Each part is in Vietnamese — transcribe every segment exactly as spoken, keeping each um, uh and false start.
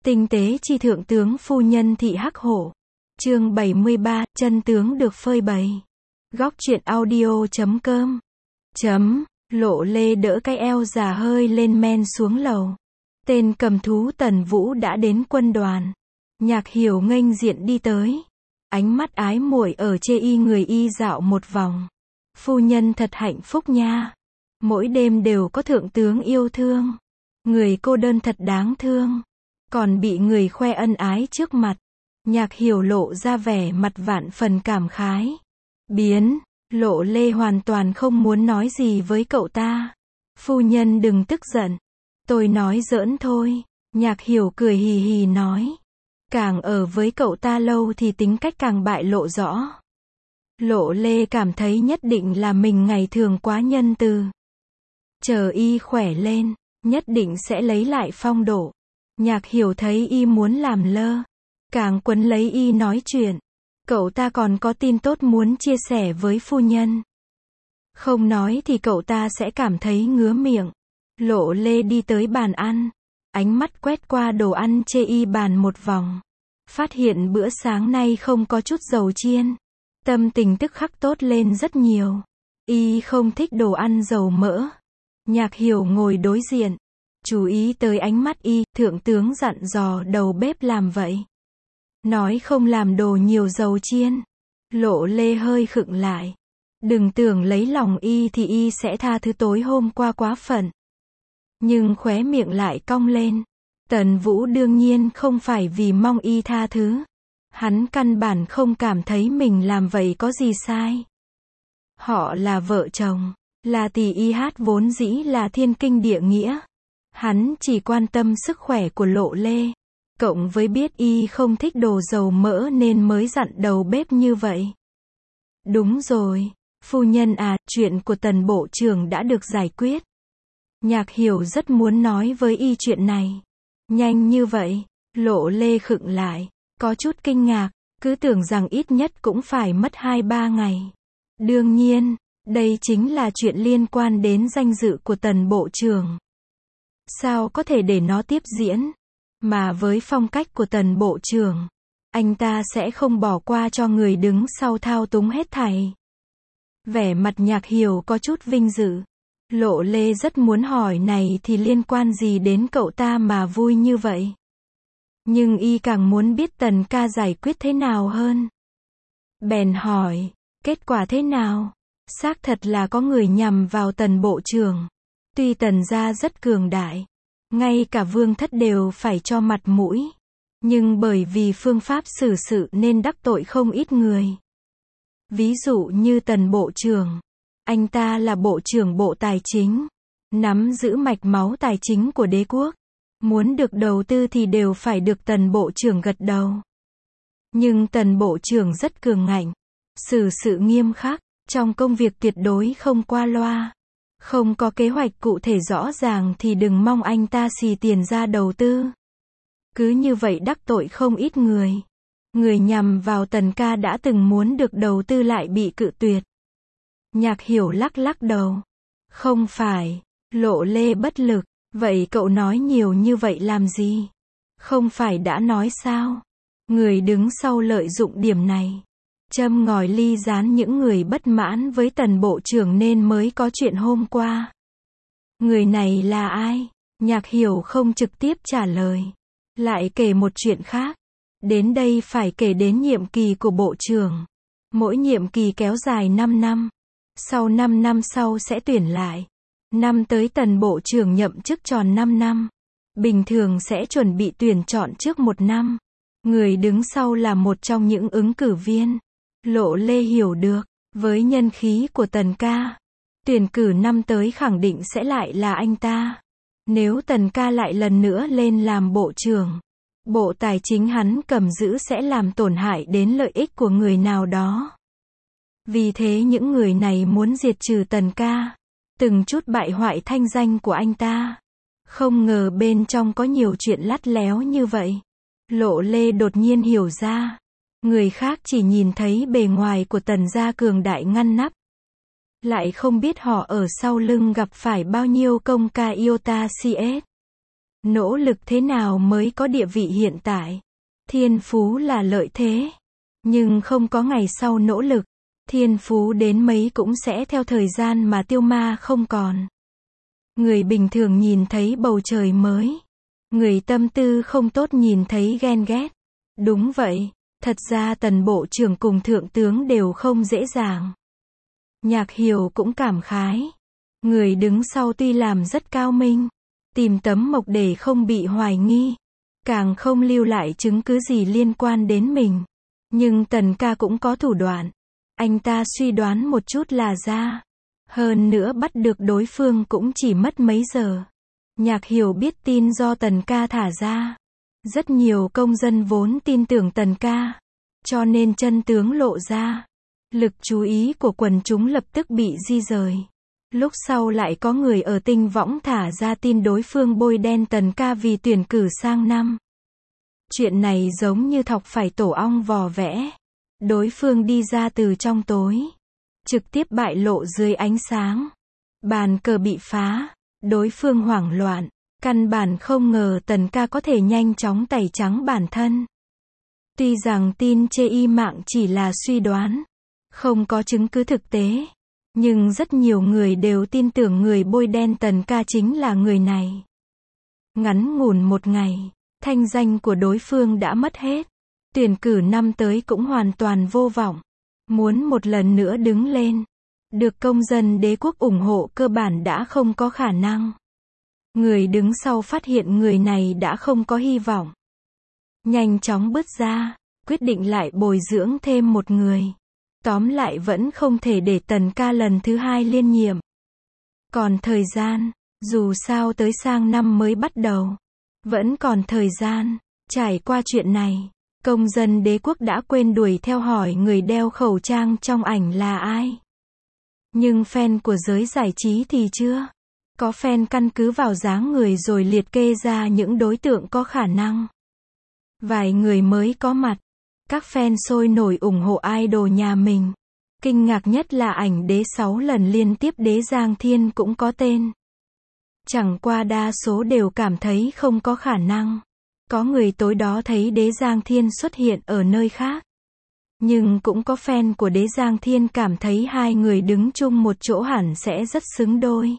Tinh tế chi thượng tướng phu nhân thị hắc hổ. Chương bảy mươi ba, chân tướng được phơi bày. Góc truyện audio chấm com. Chấm, Lộ Lê đỡ cái eo già hơi lên men xuống lầu. Tên cầm thú Tần Vũ đã đến quân đoàn. Nhạc Hiểu nghênh diện đi tới. Ánh mắt ái muội ở chê y người y dạo một vòng. Phu nhân thật hạnh phúc nha. Mỗi đêm đều có thượng tướng yêu thương. Người cô đơn thật đáng thương. Còn bị người khoe ân ái trước mặt. Nhạc Hiểu lộ ra vẻ mặt vạn phần cảm khái. Biến, Lộ Lê hoàn toàn không muốn nói gì với cậu ta. Phu nhân đừng tức giận. Tôi nói giỡn thôi. Nhạc Hiểu cười hì hì nói. Càng ở với cậu ta lâu thì tính cách càng bại lộ rõ. Lộ Lê cảm thấy nhất định là mình ngày thường quá nhân từ. Chờ y khỏe lên, nhất định sẽ lấy lại phong độ. Nhạc Hiểu thấy y muốn làm lơ, càng quấn lấy y nói chuyện. Cậu ta còn có tin tốt muốn chia sẻ với phu nhân. Không nói thì cậu ta sẽ cảm thấy ngứa miệng. Lộ Lê đi tới bàn ăn, ánh mắt quét qua đồ ăn chê y bàn một vòng. Phát hiện bữa sáng nay không có chút dầu chiên. Tâm tình tức khắc tốt lên rất nhiều. Y không thích đồ ăn dầu mỡ. Nhạc Hiểu ngồi đối diện. Chú ý tới ánh mắt y, thượng tướng dặn dò đầu bếp làm vậy. Nói không làm đồ nhiều dầu chiên. Lộ Lê hơi khựng lại. Đừng tưởng lấy lòng y thì y sẽ tha thứ tối hôm qua quá phận. Nhưng khóe miệng lại cong lên. Tần Vũ đương nhiên không phải vì mong y tha thứ. Hắn căn bản không cảm thấy mình làm vậy có gì sai. Họ là vợ chồng, là tỷ y hát vốn dĩ là thiên kinh địa nghĩa. Hắn chỉ quan tâm sức khỏe của Lộ Lê. Cộng với biết y không thích đồ dầu mỡ nên mới dặn đầu bếp như vậy. Đúng rồi, phu nhân à, chuyện của Tần bộ trưởng đã được giải quyết. Nhạc Hiểu rất muốn nói với y chuyện này. Nhanh như vậy, Lộ Lê khựng lại, có chút kinh ngạc, cứ tưởng rằng ít nhất cũng phải mất hai ba ngày. Đương nhiên, đây chính là chuyện liên quan đến danh dự của Tần bộ trưởng. Sao có thể để nó tiếp diễn? Mà với phong cách của Tần bộ trưởng, anh ta sẽ không bỏ qua cho người đứng sau thao túng hết thảy. Vẻ mặt Nhạc Hiểu có chút vinh dự. Lộ Lê rất muốn hỏi này thì liên quan gì đến cậu ta mà vui như vậy. Nhưng y càng muốn biết Tần ca giải quyết thế nào hơn. Bèn hỏi, kết quả thế nào? Xác thật là có người nhằm vào Tần bộ trưởng. Tuy Tần gia rất cường đại, ngay cả vương thất đều phải cho mặt mũi. Nhưng bởi vì phương pháp xử sự nên đắc tội không ít người. Ví dụ như Tần bộ trưởng. Anh ta là bộ trưởng bộ tài chính. Nắm giữ mạch máu tài chính của đế quốc. Muốn được đầu tư thì đều phải được Tần bộ trưởng gật đầu. Nhưng Tần bộ trưởng rất cường ngạnh. Xử sự nghiêm khắc. Trong công việc tuyệt đối không qua loa. Không có kế hoạch cụ thể rõ ràng thì đừng mong anh ta xì tiền ra đầu tư. Cứ như vậy đắc tội không ít người. Người nhằm vào Tần ca đã từng muốn được đầu tư lại bị cự tuyệt. Nhạc Hiểu lắc lắc đầu. Không phải. Lộ Lê bất lực. Vậy cậu nói nhiều như vậy làm gì? Không phải đã nói sao? Người đứng sau lợi dụng điểm này. Châm ngòi ly gián những người bất mãn với Tần bộ trưởng nên mới có chuyện hôm qua. Người này là ai? Nhạc Hiểu không trực tiếp trả lời. Lại kể một chuyện khác. Đến đây phải kể đến nhiệm kỳ của bộ trưởng. Mỗi nhiệm kỳ kéo dài năm năm. Sau năm năm sau sẽ tuyển lại. Năm tới Tần bộ trưởng nhậm chức tròn năm năm. Bình thường sẽ chuẩn bị tuyển chọn trước một năm. Người đứng sau là một trong những ứng cử viên. Lộ Lê hiểu được, với nhân khí của Tần ca, tuyển cử năm tới khẳng định sẽ lại là anh ta. Nếu Tần ca lại lần nữa lên làm bộ trưởng, bộ tài chính hắn cầm giữ sẽ làm tổn hại đến lợi ích của người nào đó. Vì thế những người này muốn diệt trừ Tần ca, từng chút bại hoại thanh danh của anh ta. Không ngờ bên trong có nhiều chuyện lắt léo như vậy. Lộ Lê đột nhiên hiểu ra. Người khác chỉ nhìn thấy bề ngoài của Tần gia cường đại ngăn nắp. Lại không biết họ ở sau lưng gặp phải bao nhiêu công ca iota cs. Nỗ lực thế nào mới có địa vị hiện tại? Thiên phú là lợi thế. Nhưng không có ngày sau nỗ lực, thiên phú đến mấy cũng sẽ theo thời gian mà tiêu ma không còn. Người bình thường nhìn thấy bầu trời mới. Người tâm tư không tốt nhìn thấy ghen ghét. Đúng vậy, thật ra Tần bộ trưởng cùng thượng tướng đều không dễ dàng. Nhạc Hiểu cũng cảm khái. Người đứng sau tuy làm rất cao minh, tìm tấm mộc để không bị hoài nghi, càng không lưu lại chứng cứ gì liên quan đến mình. Nhưng Tần ca cũng có thủ đoạn. Anh ta suy đoán một chút là ra. Hơn nữa bắt được đối phương cũng chỉ mất mấy giờ. Nhạc Hiểu biết tin do Tần ca thả ra. Rất nhiều công dân vốn tin tưởng Tần ca. Cho nên chân tướng lộ ra. Lực chú ý của quần chúng lập tức bị di rời. Lúc sau lại có người ở Tinh Võng thả ra tin đối phương bôi đen Tần ca vì tuyển cử sang năm. Chuyện này giống như thọc phải tổ ong vò vẽ. Đối phương đi ra từ trong tối, trực tiếp bại lộ dưới ánh sáng. Bàn cờ bị phá, đối phương hoảng loạn, căn bản không ngờ Tần ca có thể nhanh chóng tẩy trắng bản thân. Tuy rằng tin chê y mạng chỉ là suy đoán, không có chứng cứ thực tế, nhưng rất nhiều người đều tin tưởng người bôi đen Tần ca chính là người này. Ngắn ngủn một ngày, thanh danh của đối phương đã mất hết. Tuyển cử năm tới cũng hoàn toàn vô vọng. Muốn một lần nữa đứng lên, được công dân đế quốc ủng hộ cơ bản đã không có khả năng. Người đứng sau phát hiện người này đã không có hy vọng. Nhanh chóng bứt ra, quyết định lại bồi dưỡng thêm một người. Tóm lại vẫn không thể để Tần ca lần thứ hai liên nhiệm. Còn thời gian, dù sao tới sang năm mới bắt đầu. Vẫn còn thời gian, trải qua chuyện này. Công dân đế quốc đã quên đuổi theo hỏi người đeo khẩu trang trong ảnh là ai. Nhưng fan của giới giải trí thì chưa. Có fan căn cứ vào dáng người rồi liệt kê ra những đối tượng có khả năng. Vài người mới có mặt. Các fan sôi nổi ủng hộ idol nhà mình. Kinh ngạc nhất là ảnh đế sáu lần liên tiếp đế Giang Thiên cũng có tên. Chẳng qua đa số đều cảm thấy không có khả năng. Có người tối đó thấy đế Giang Thiên xuất hiện ở nơi khác. Nhưng cũng có fan của đế Giang Thiên cảm thấy hai người đứng chung một chỗ hẳn sẽ rất xứng đôi.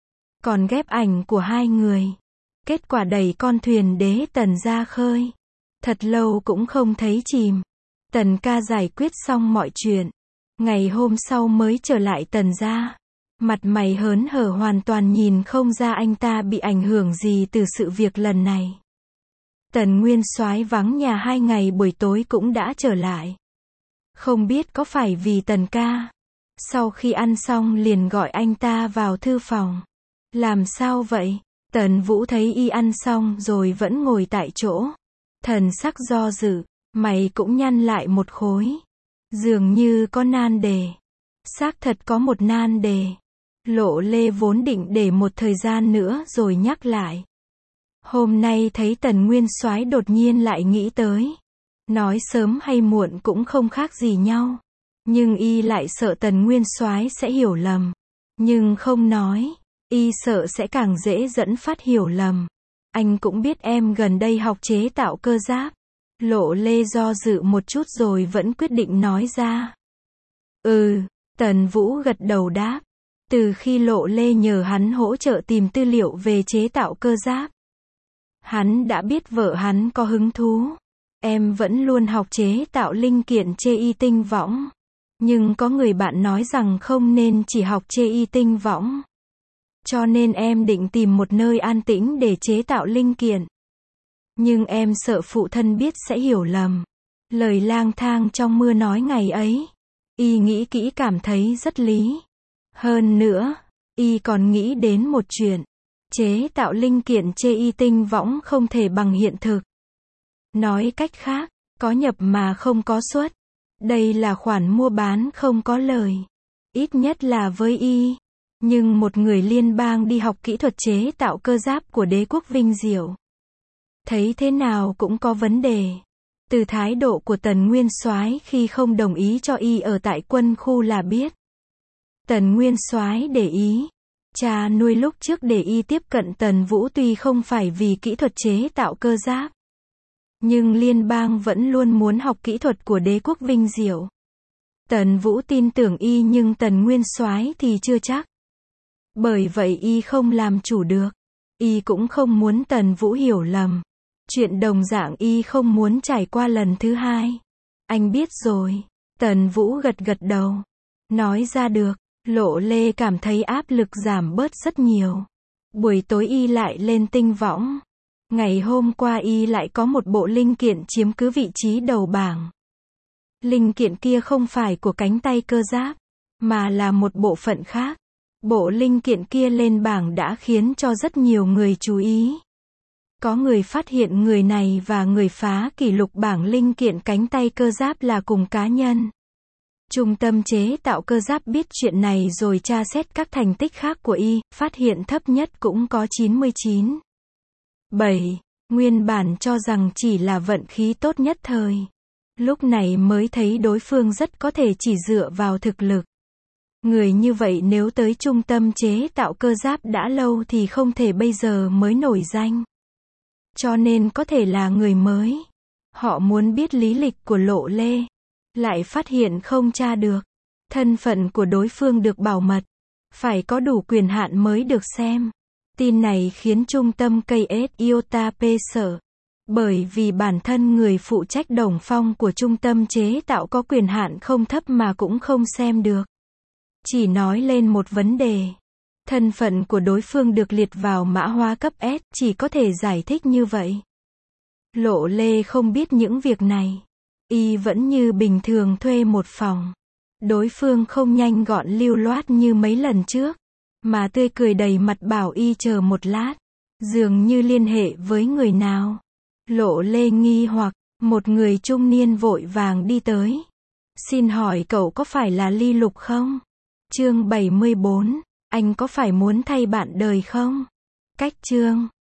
Còn ghép ảnh của hai người. Kết quả đẩy con thuyền đế Tần ra khơi. Thật lâu cũng không thấy chìm. Tần ca giải quyết xong mọi chuyện. Ngày hôm sau mới trở lại Tần gia. Mặt mày hớn hở hoàn toàn nhìn không ra anh ta bị ảnh hưởng gì từ sự việc lần này. Tần Nguyên Soái vắng nhà hai ngày buổi tối cũng đã trở lại. Không biết có phải vì Tần ca. Sau khi ăn xong liền gọi anh ta vào thư phòng. Làm sao vậy? Tần Vũ thấy y ăn xong rồi vẫn ngồi tại chỗ. Thần sắc do dự, mày cũng nhăn lại một khối. Dường như có nan đề. Xác thật có một nan đề. Lộ Lê vốn định để một thời gian nữa rồi nhắc lại. Hôm nay thấy Tần Nguyên Soái đột nhiên lại nghĩ tới. Nói sớm hay muộn cũng không khác gì nhau. Nhưng y lại sợ Tần Nguyên Soái sẽ hiểu lầm. Nhưng không nói, y sợ sẽ càng dễ dẫn phát hiểu lầm. Anh cũng biết em gần đây học chế tạo cơ giáp. Lộ Lê do dự một chút rồi vẫn quyết định nói ra. Ừ, Tần Vũ gật đầu đáp. Từ khi Lộ Lê nhờ hắn hỗ trợ tìm tư liệu về chế tạo cơ giáp, hắn đã biết vợ hắn có hứng thú. Em vẫn luôn học chế tạo linh kiện chê y tinh võng. Nhưng có người bạn nói rằng không nên chỉ học chê y tinh võng. Cho nên em định tìm một nơi an tĩnh để chế tạo linh kiện. Nhưng em sợ phụ thân biết sẽ hiểu lầm. Lời lang thang trong mưa nói ngày ấy. Y nghĩ kỹ cảm thấy rất lý. Hơn nữa, y còn nghĩ đến một chuyện. Chế tạo linh kiện chê y tinh võng không thể bằng hiện thực. Nói cách khác, có nhập mà không có xuất. Đây là khoản mua bán không có lời. Ít nhất là với y. Nhưng một người liên bang đi học kỹ thuật chế tạo cơ giáp của đế quốc Vinh Diệu. Thấy thế nào cũng có vấn đề. Từ thái độ của Tần Nguyên Soái khi không đồng ý cho y ở tại quân khu là biết. Tần Nguyên Soái để ý. Cha nuôi lúc trước để y tiếp cận Tần Vũ tuy không phải vì kỹ thuật chế tạo cơ giáp, nhưng liên bang vẫn luôn muốn học kỹ thuật của đế quốc Vinh Diệu. Tần Vũ tin tưởng y nhưng Tần Nguyên Soái thì chưa chắc. Bởi vậy y không làm chủ được. Y cũng không muốn Tần Vũ hiểu lầm. Chuyện đồng dạng y không muốn trải qua lần thứ hai. Anh biết rồi. Tần Vũ gật gật đầu. Nói ra được. Lộ Lê cảm thấy áp lực giảm bớt rất nhiều. Buổi tối y lại lên tinh võng. Ngày hôm qua y lại có một bộ linh kiện chiếm cứ vị trí đầu bảng. Linh kiện kia không phải của cánh tay cơ giáp, mà là một bộ phận khác. Bộ linh kiện kia lên bảng đã khiến cho rất nhiều người chú ý. Có người phát hiện người này và người phá kỷ lục bảng linh kiện cánh tay cơ giáp là cùng cá nhân. Trung tâm chế tạo cơ giáp biết chuyện này rồi tra xét các thành tích khác của y, phát hiện thấp nhất cũng có chín mươi chín. bảy. Nguyên bản cho rằng chỉ là vận khí tốt nhất thời. Lúc này mới thấy đối phương rất có thể chỉ dựa vào thực lực. Người như vậy nếu tới trung tâm chế tạo cơ giáp đã lâu thì không thể bây giờ mới nổi danh. Cho nên có thể là người mới. Họ muốn biết lý lịch của Lộ Lê. Lại phát hiện không tra được. Thân phận của đối phương được bảo mật. Phải có đủ quyền hạn mới được xem. Tin này khiến trung tâm ca ét i o tê a pê sợ. Bởi vì bản thân người phụ trách Đồng Phong của trung tâm chế tạo có quyền hạn không thấp mà cũng không xem được. Chỉ nói lên một vấn đề. Thân phận của đối phương được liệt vào mã hóa cấp S, chỉ có thể giải thích như vậy. Lộ Lê không biết những việc này. Y vẫn như bình thường thuê một phòng. Đối phương không nhanh gọn lưu loát như mấy lần trước, mà tươi cười đầy mặt bảo y chờ một lát. Dường như liên hệ với người nào. Lộ Lê nghi hoặc, một người trung niên vội vàng đi tới. Xin hỏi cậu có phải là Ly Lục không? Chương bảy mươi bốn, anh có phải muốn thay bạn đời không? Cách chương